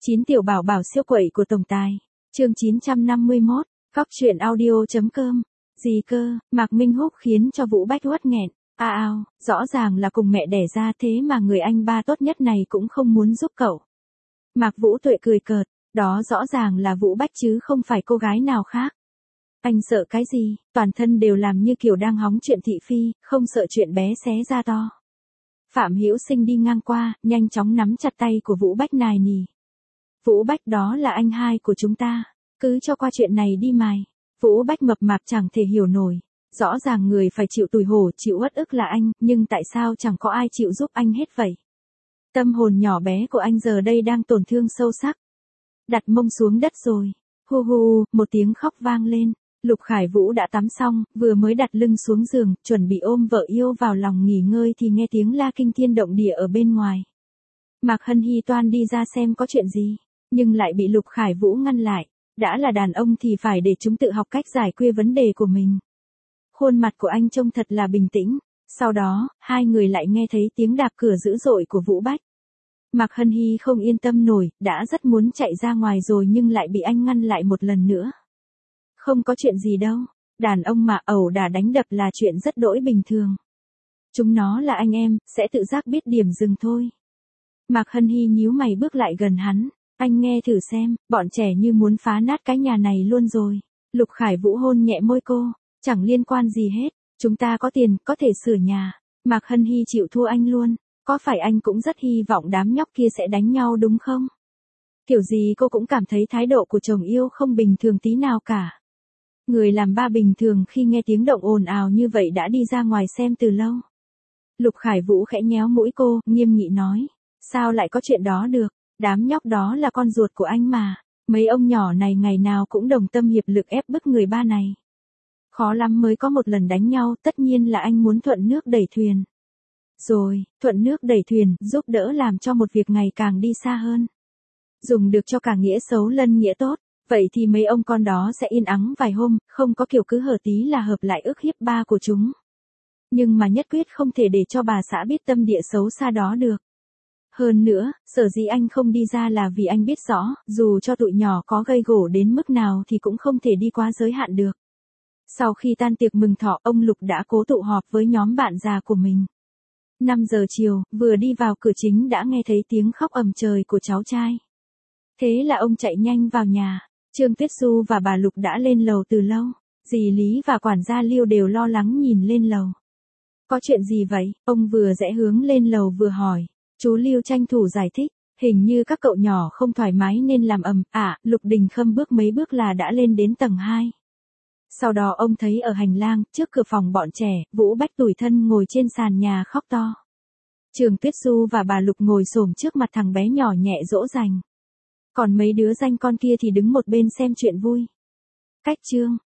9 tiểu bảo bảo siêu quậy của tổng tài. Chương 951, Cóc truyện audio.com. Gì cơ, Mạc Minh Húc khiến cho Vũ Bách uất nghẹn. Ao, rõ ràng là cùng mẹ đẻ ra thế mà người anh ba tốt nhất này cũng không muốn giúp cậu. Mạc Vũ Tuệ cười cợt, đó rõ ràng là Vũ Bách chứ không phải cô gái nào khác. Anh sợ cái gì, toàn thân đều làm như kiểu đang hóng chuyện thị phi, không sợ chuyện bé xé ra to. Phạm Hữu Sinh đi ngang qua, nhanh chóng nắm chặt tay của Vũ Bách nài nỉ. Vũ Bách đó là anh hai của chúng ta, cứ cho qua chuyện này đi mày. Vũ Bách mập mạp chẳng thể hiểu nổi. Rõ ràng người phải chịu tủi hổ, chịu uất ức là anh, nhưng tại sao chẳng có ai chịu giúp anh hết vậy? Tâm hồn nhỏ bé của anh giờ đây đang tổn thương sâu sắc. Đặt mông xuống đất rồi. Hu hu, một tiếng khóc vang lên. Lục Khải Vũ đã tắm xong, vừa mới đặt lưng xuống giường, chuẩn bị ôm vợ yêu vào lòng nghỉ ngơi thì nghe tiếng la kinh thiên động địa ở bên ngoài. Mạc Hân Hy toan đi ra xem có chuyện gì, nhưng lại bị Lục Khải Vũ ngăn lại. Đã là đàn ông thì phải để chúng tự học cách giải quyết vấn đề của mình. Khuôn mặt của anh trông thật là bình tĩnh. Sau đó, hai người lại nghe thấy tiếng đạp cửa dữ dội của Vũ Bách. Mạc Hân Hy không yên tâm nổi, đã rất muốn chạy ra ngoài rồi nhưng lại bị anh ngăn lại một lần nữa. Không có chuyện gì đâu, đàn ông mà ẩu đả đánh đập là chuyện rất đỗi bình thường. Chúng nó là anh em, sẽ tự giác biết điểm dừng thôi. Mạc Hân Hy nhíu mày bước lại gần hắn. Anh nghe thử xem, bọn trẻ như muốn phá nát cái nhà này luôn rồi. Lục Khải Vũ hôn nhẹ môi cô. Chẳng liên quan gì hết, chúng ta có tiền, có thể sửa nhà. Mạc Hân Hy chịu thua anh luôn. Có phải anh cũng rất hy vọng đám nhóc kia sẽ đánh nhau đúng không? Kiểu gì cô cũng cảm thấy thái độ của chồng yêu không bình thường tí nào cả. Người làm ba bình thường khi nghe tiếng động ồn ào như vậy đã đi ra ngoài xem từ lâu. Lục Khải Vũ khẽ nhéo mũi cô, nghiêm nghị nói. Sao lại có chuyện đó được? Đám nhóc đó là con ruột của anh mà. Mấy ông nhỏ này ngày nào cũng đồng tâm hiệp lực ép bức người ba này. Khó lắm mới có một lần đánh nhau, tất nhiên là anh muốn thuận nước đẩy thuyền. Rồi, thuận nước đẩy thuyền, giúp đỡ làm cho một việc ngày càng đi xa hơn. Dùng được cho cả nghĩa xấu lẫn nghĩa tốt, vậy thì mấy ông con đó sẽ yên ắng vài hôm, không có kiểu cứ hở tí là hợp lại ức hiếp ba của chúng. Nhưng mà nhất quyết không thể để cho bà xã biết tâm địa xấu xa đó được. Hơn nữa, sở dĩ anh không đi ra là vì anh biết rõ, dù cho tụi nhỏ có gây gổ đến mức nào thì cũng không thể đi quá giới hạn được. Sau khi tan tiệc mừng thọ, ông Lục đã cố tụ họp với nhóm bạn già của mình. 5 giờ chiều, vừa đi vào cửa chính đã nghe thấy tiếng khóc ầm trời của cháu trai. Thế là ông chạy nhanh vào nhà. Trương Tuyết Du và bà Lục đã lên lầu từ lâu. Dì Lý và quản gia Liêu đều lo lắng nhìn lên lầu. Có chuyện gì vậy? Ông vừa rẽ hướng lên lầu vừa hỏi. Chú Liêu tranh thủ giải thích. Hình như các cậu nhỏ không thoải mái nên làm ầm. Lục Đình Khâm bước mấy bước là đã lên đến tầng 2. Sau đó ông thấy ở hành lang, trước cửa phòng bọn trẻ, Vũ Bách tủi thân ngồi trên sàn nhà khóc to. Trường Tuyết Du và bà Lục ngồi xổm trước mặt thằng bé nhỏ nhẹ dỗ dành. Còn mấy đứa danh con kia thì đứng một bên xem chuyện vui. Cách chương.